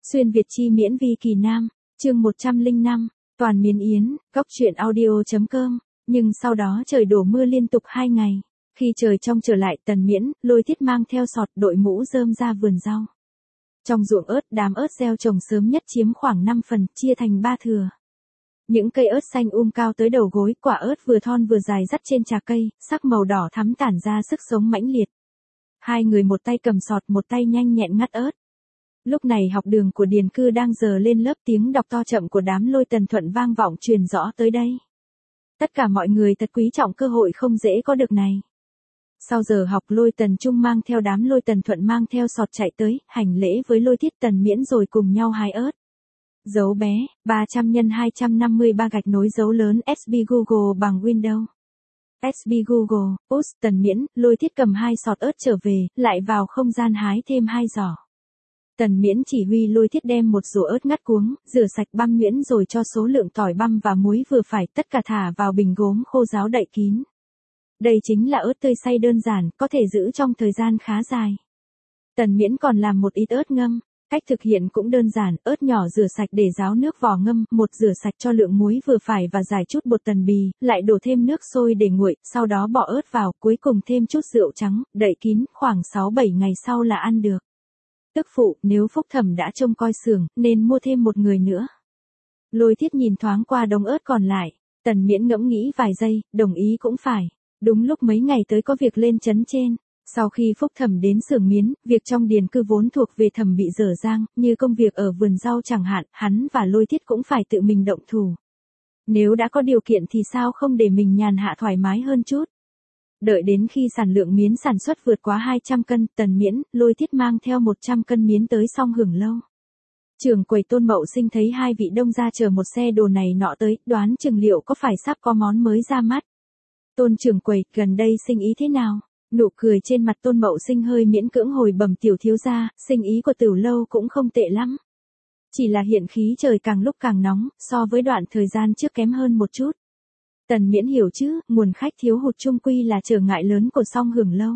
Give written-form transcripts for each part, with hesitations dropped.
Xuyên Việt chi miễn vi kỳ nam, chương 105, toàn miến yến, góc truyện audio.com, nhưng sau đó trời đổ mưa liên tục 2 ngày. Khi trời trong trở lại Tần Miễn, Lôi Thiết mang theo sọt đội mũ rơm ra vườn rau. Trong ruộng ớt, đám ớt gieo trồng sớm nhất chiếm khoảng 5 phần, chia thành 3 thửa. Những cây ớt xanh cao tới đầu gối, quả ớt vừa thon vừa dài dắt trên trà cây, sắc màu đỏ thắm tản ra sức sống mãnh liệt. Hai người một tay cầm sọt, một tay nhanh nhẹn ngắt ớt. Lúc này học đường của Điền Cư đang giờ lên lớp, tiếng đọc to chậm của đám Lôi Tần Thuận vang vọng truyền rõ tới đây. Tất cả mọi người thật quý trọng cơ hội không dễ có được này. Sau giờ học, Lôi Tần Trung mang theo đám Lôi Tần Thuận mang theo sọt chạy tới, hành lễ với Lôi Thiết Tần Miễn rồi cùng nhau hái ớt. Dấu bé, 300 x 253 gạch nối dấu lớn SB Google bằng Windows. SB Google, Tần Miễn, Lôi Thiết cầm 2 sọt ớt trở về, lại vào không gian hái thêm 2 giỏ. Tần Miễn chỉ huy Lôi Thiết đem một rổ ớt ngắt cuống, rửa sạch băm nhuyễn rồi cho số lượng tỏi băm và muối vừa phải, tất cả thả vào bình gốm khô ráo đậy kín. Đây chính là ớt tươi xay đơn giản, có thể giữ trong thời gian khá dài. Tần Miễn còn làm một ít ớt ngâm. Cách thực hiện cũng đơn giản, ớt nhỏ rửa sạch để ráo nước vò ngâm, một rửa sạch cho lượng muối vừa phải và rải chút bột tần bì, lại đổ thêm nước sôi để nguội, sau đó bỏ ớt vào, cuối cùng thêm chút rượu trắng, đậy kín, khoảng 6-7 ngày sau là ăn được. Tức phụ, nếu Phúc Thẩm đã trông coi xưởng, nên mua thêm một người nữa. Lôi Thiết nhìn thoáng qua đống ớt còn lại, Tần Miễn ngẫm nghĩ vài giây, đồng ý cũng phải. Đúng lúc mấy ngày tới có việc lên trấn trên. Sau khi Phúc Thẩm đến xưởng miến, việc trong Điền Cư vốn thuộc về Thẩm bị dở dang, như công việc ở vườn rau chẳng hạn, hắn và Lôi Thiết cũng phải tự mình động thủ. Nếu đã có điều kiện thì sao không để mình nhàn hạ thoải mái hơn chút. Đợi đến khi sản lượng miến sản xuất vượt quá 200 cân, Tần Miễn, Lôi Thiết mang theo 100 cân miến tới Song Hưởng Lâu. Trưởng quầy Tôn Mậu Sinh thấy hai vị đông gia chở một xe đồ này nọ tới, đoán chừng liệu có phải sắp có món mới ra mắt. Tôn trưởng quầy, gần đây sinh ý thế nào? Nụ cười trên mặt Tôn Mậu Sinh hơi miễn cưỡng hồi bẩm tiểu thiếu gia, sinh ý của Tửu Lâu cũng không tệ lắm. Chỉ là hiện khí trời càng lúc càng nóng, so với đoạn thời gian trước kém hơn một chút. Tần Miễn hiểu chứ, nguồn khách thiếu hụt chung quy là trở ngại lớn của Song Hưởng Lâu.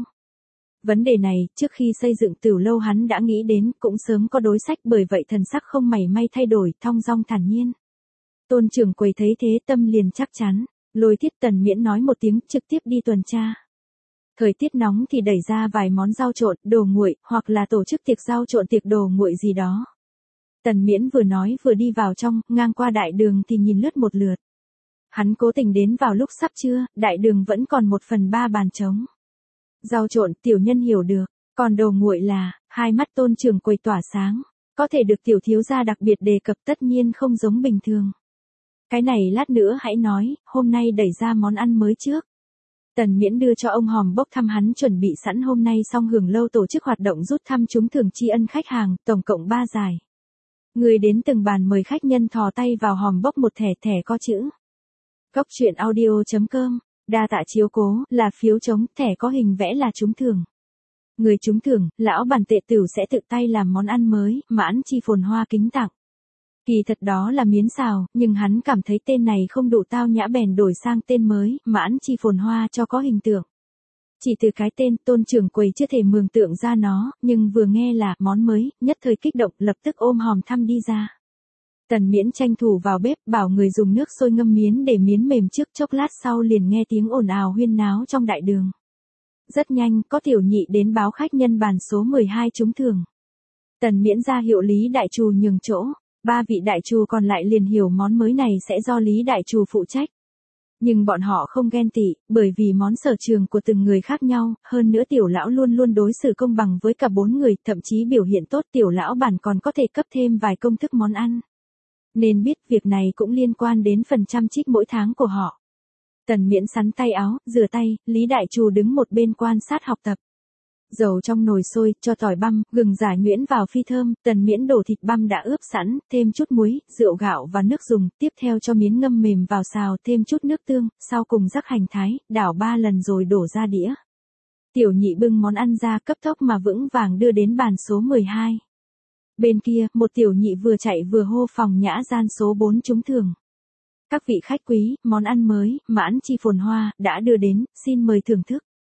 Vấn đề này, trước khi xây dựng Tửu Lâu hắn đã nghĩ đến, cũng sớm có đối sách, bởi vậy thần sắc không mảy may thay đổi, thong dong thản nhiên. Tôn trưởng quầy thấy thế tâm liền chắc chắn, Lôi Thiết. Tần Miễn nói một tiếng, trực tiếp đi tuần tra. Thời tiết nóng thì đẩy ra vài món rau trộn, đồ nguội, hoặc là tổ chức tiệc rau trộn, tiệc đồ nguội gì đó. Tần Miễn vừa nói vừa đi vào trong, ngang qua đại đường thì nhìn lướt một lượt. Hắn cố tình đến vào lúc sắp trưa, đại đường vẫn còn 1/3 bàn trống. Rau trộn, tiểu nhân hiểu được, còn đồ nguội là, hai mắt Tôn trưởng quầy tỏa sáng. Có thể được tiểu thiếu gia đặc biệt đề cập tất nhiên không giống bình thường. Cái này lát nữa hãy nói, hôm nay đẩy ra món ăn mới trước. Tần Miễn đưa cho ông hòm bốc thăm hắn chuẩn bị sẵn, hôm nay Song Hưởng Lâu tổ chức hoạt động rút thăm trúng thưởng tri ân khách hàng, tổng cộng 3 giải. Người đến từng bàn mời khách nhân thò tay vào hòm bốc một thẻ có chữ. Góc truyện audio.com, đa tạ chiếu cố, là phiếu trống, thẻ có hình vẽ là trúng thưởng. Người trúng thưởng, lão bản Tệ Tửu sẽ tự tay làm món ăn mới, Mãn Chi Phồn Hoa kính tặng. Kỳ thật đó là miến xào, nhưng hắn cảm thấy tên này không đủ tao nhã bèn đổi sang tên mới, Mãn Chi Phồn Hoa cho có hình tượng. Chỉ từ cái tên, Tôn trưởng quầy chưa thể mường tượng ra nó, nhưng vừa nghe là món mới, nhất thời kích động, lập tức ôm hòm thăm đi ra. Tần Miễn tranh thủ vào bếp, bảo người dùng nước sôi ngâm miến để miến mềm trước, chốc lát sau liền nghe tiếng ồn ào huyên náo trong đại đường. Rất nhanh, có tiểu nhị đến báo khách nhân bàn số 12 trúng thưởng. Tần Miễn ra hiệu Lý đại trù nhường chỗ. 3 vị đại trù còn lại liền hiểu món mới này sẽ do Lý đại trù phụ trách. Nhưng bọn họ không ghen tị, bởi vì món sở trường của từng người khác nhau, hơn nữa tiểu lão luôn luôn đối xử công bằng với cả 4 người, thậm chí biểu hiện tốt, tiểu lão bản còn có thể cấp thêm vài công thức món ăn. Nên biết việc này cũng liên quan đến phần trăm trích mỗi tháng của họ. Tần Miễn sắn tay áo, rửa tay, Lý đại trù đứng một bên quan sát học tập. Dầu trong nồi sôi, cho tỏi băm, gừng giả nhuyễn vào phi thơm, Tần Miễn đổ thịt băm đã ướp sẵn, thêm chút muối, rượu gạo và nước dùng, tiếp theo cho miến ngâm mềm vào xào, thêm chút nước tương, sau cùng rắc hành thái, đảo 3 lần rồi đổ ra đĩa. Tiểu nhị bưng món ăn ra cấp tốc mà vững vàng đưa đến bàn số 12. Bên kia, một tiểu nhị vừa chạy vừa hô phòng nhã gian số 4 trúng thưởng. Các vị khách quý, món ăn mới, Mãn Chi Phồn Hoa, đã đưa đến, xin mời thưởng thức.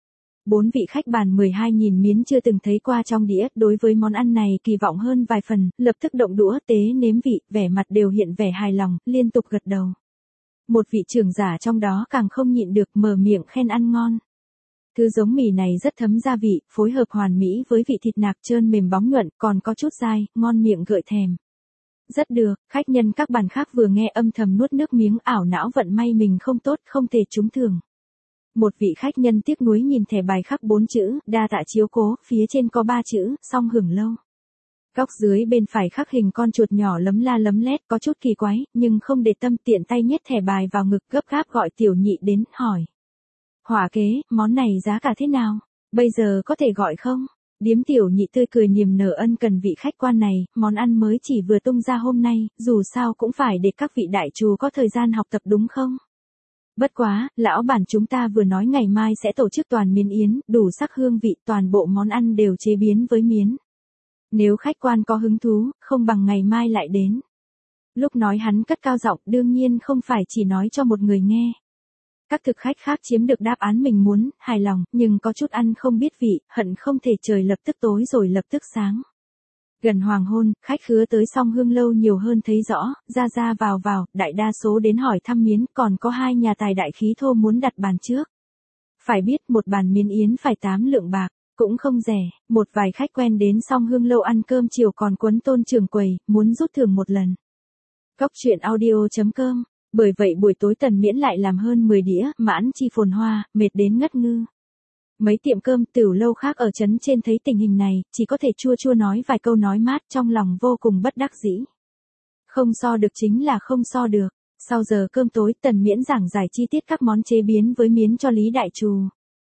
4 vị khách bàn 12.000 miến chưa từng thấy qua trong đĩa, đối với món ăn này kỳ vọng hơn vài phần, lập tức động đũa tế nếm vị, vẻ mặt đều hiện vẻ hài lòng, liên tục gật đầu. Một vị trưởng giả trong đó càng không nhịn được mở miệng khen ăn ngon. Thứ giống mì này rất thấm gia vị, phối hợp hoàn mỹ với vị thịt nạc trơn mềm bóng nhuận, còn có chút dai, ngon miệng gợi thèm. Rất được, khách nhân các bàn khác vừa nghe âm thầm nuốt nước miếng, ảo não vận may mình không tốt, không thể trúng thưởng. Một vị khách nhân tiếc nuối nhìn thẻ bài khắc 4 chữ, đa tạ chiếu cố, phía trên có 3 chữ, song hưởng lâu. Góc dưới bên phải khắc hình con chuột nhỏ lấm la lấm lét, có chút kỳ quái, nhưng không để tâm, tiện tay nhét thẻ bài vào ngực, gấp gáp gọi tiểu nhị đến, hỏi. Hỏa kế, món này giá cả thế nào? Bây giờ có thể gọi không? Điếm tiểu nhị tươi cười niềm nở ân cần vị khách quan này, món ăn mới chỉ vừa tung ra hôm nay, dù sao cũng phải để các vị đại厨có thời gian học tập đúng không? Bất quá, lão bản chúng ta vừa nói ngày mai sẽ tổ chức toàn miến yến, đủ sắc hương vị, toàn bộ món ăn đều chế biến với miến. Nếu khách quan có hứng thú, không bằng ngày mai lại đến. Lúc nói hắn cất cao giọng, đương nhiên không phải chỉ nói cho một người nghe. Các thực khách khác chiếm được đáp án mình muốn, hài lòng, nhưng có chút ăn không biết vị, hận không thể trời lập tức tối rồi lập tức sáng. Gần hoàng hôn, khách khứa tới Song Hương lâu nhiều hơn thấy rõ, ra vào, đại đa số đến hỏi thăm miến, còn có 2 nhà tài đại khí thô muốn đặt bàn trước. Phải biết một bàn miến yến phải 8 lượng bạc, cũng không rẻ, một vài khách quen đến Song Hương lâu ăn cơm chiều còn quấn Tôn trưởng quầy, muốn rút thưởng một lần. Góc truyện audio.com. Bởi vậy buổi tối Tần Miễn lại làm hơn 10 đĩa, mãn chi phồn hoa, mệt đến ngất ngư. Mấy tiệm cơm tiểu lâu khác ở trấn trên thấy tình hình này, chỉ có thể chua nói vài câu nói mát, trong lòng vô cùng bất đắc dĩ. Không so được chính là không so được. Sau giờ cơm tối, Tần Miễn giảng giải chi tiết các món chế biến với miến cho Lý Đại Trù.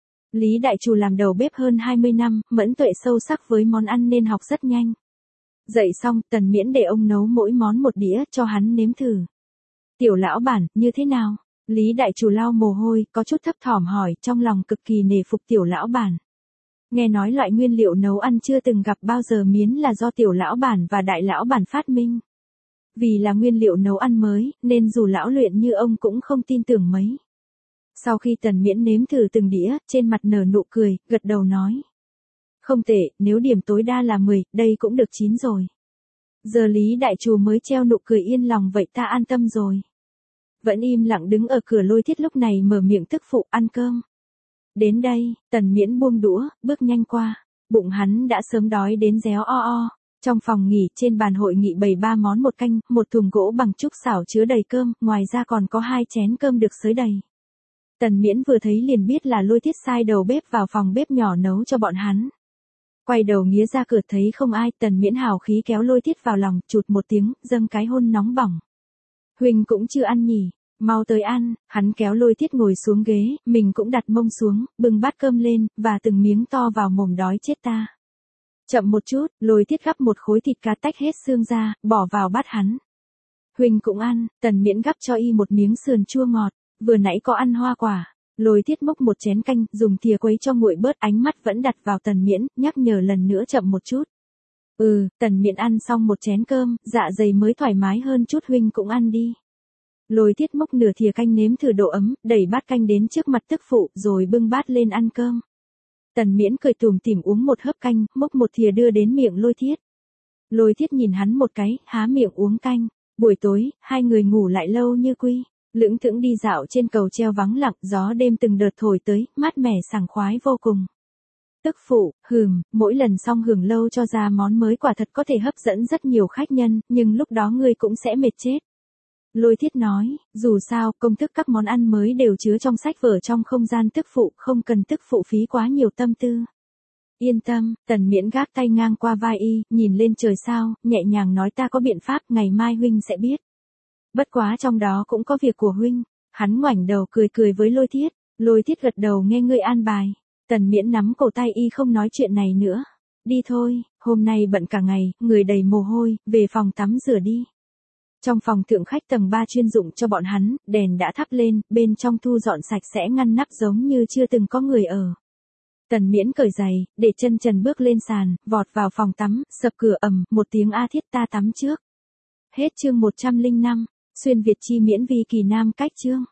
Lý Đại Trù làm đầu bếp hơn 20 năm, mẫn tuệ sâu sắc với món ăn nên học rất nhanh. Dậy xong, Tần Miễn để ông nấu mỗi món một đĩa cho hắn nếm thử. Tiểu lão bản, như thế nào? Lý Đại Trù lau mồ hôi, có chút thấp thỏm hỏi, trong lòng cực kỳ nể phục tiểu lão bản. Nghe nói loại nguyên liệu nấu ăn chưa từng gặp bao giờ miến là do tiểu lão bản và đại lão bản phát minh. Vì là nguyên liệu nấu ăn mới, nên dù lão luyện như ông cũng không tin tưởng mấy. Sau khi Tần Miễn nếm thử từng đĩa, trên mặt nở nụ cười, gật đầu nói. Không tệ, nếu điểm tối đa là 10, đây cũng được 9 rồi. Giờ Lý Đại Trù mới treo nụ cười yên lòng, vậy ta an tâm rồi. Vẫn im lặng đứng ở cửa Lôi Thiết lúc này mở miệng tức phụ ăn cơm. Đến đây, Tần Miễn buông đũa, bước nhanh qua. Bụng hắn đã sớm đói đến réo o. Trong phòng nghỉ, trên bàn hội nghị bày 3 món một canh, một thùng gỗ bằng trúc xảo chứa đầy cơm, ngoài ra còn có 2 chén cơm được xới đầy. Tần Miễn vừa thấy liền biết là Lôi Thiết sai đầu bếp vào phòng bếp nhỏ nấu cho bọn hắn. Quay đầu nghía ra cửa thấy không ai, Tần Miễn hào khí kéo Lôi Thiết vào lòng, chụt một tiếng, dâng cái hôn nóng bỏng. Huynh cũng chưa ăn nhỉ, mau tới ăn, hắn kéo Lôi Thiết ngồi xuống ghế, mình cũng đặt mông xuống, bưng bát cơm lên, và từng miếng to vào mồm đói chết ta. Chậm một chút, Lôi Thiết gắp một khối thịt cá tách hết xương ra, bỏ vào bát hắn. Huynh cũng ăn, Tần Miễn gắp cho y một miếng sườn chua ngọt, vừa nãy có ăn hoa quả. Lôi Thiết múc một chén canh, dùng thìa quấy cho nguội bớt, ánh mắt vẫn đặt vào Tần Miễn, nhắc nhở lần nữa chậm một chút. Tần Miễn ăn xong một chén cơm, dạ dày mới thoải mái hơn chút, huynh cũng ăn đi. Lôi Thiết múc nửa thìa canh nếm thử độ ấm, đẩy bát canh đến trước mặt tức phụ, rồi bưng bát lên ăn cơm. Tần Miễn cười tủm tỉm uống một hớp canh, múc một thìa đưa đến miệng Lôi Thiết. Lôi Thiết nhìn hắn một cái, há miệng uống canh. Buổi tối, hai người ngủ lại lâu như quy. Lững thững đi dạo trên cầu treo vắng lặng, gió đêm từng đợt thổi tới, mát mẻ sảng khoái vô cùng. Tức phụ, mỗi lần Song Hưởng lâu cho ra món mới quả thật có thể hấp dẫn rất nhiều khách nhân, nhưng lúc đó ngươi cũng sẽ mệt chết. Lôi Thiết nói, dù sao, công thức các món ăn mới đều chứa trong sách vở trong không gian tức phụ, không cần tức phụ phí quá nhiều tâm tư. Yên tâm, Tần Miễn gác tay ngang qua vai y, nhìn lên trời sao, nhẹ nhàng nói ta có biện pháp, ngày mai huynh sẽ biết. Bất quá trong đó cũng có việc của huynh. Hắn ngoảnh đầu cười với Lôi Thiết. Lôi Thiết gật đầu nghe ngươi an bài. Tần Miễn nắm cổ tay y không nói chuyện này nữa. Đi thôi, hôm nay bận cả ngày, người đầy mồ hôi, về phòng tắm rửa đi. Trong phòng thượng khách tầng 3 chuyên dụng cho bọn hắn, đèn đã thắp lên, bên trong thu dọn sạch sẽ ngăn nắp giống như chưa từng có người ở. Tần Miễn cởi giày, để chân trần bước lên sàn, vọt vào phòng tắm, sập cửa ầm, một tiếng a thiết ta tắm trước. Hết chương 105. Xuyên Việt chi miễn vi kỳ nam cách chương.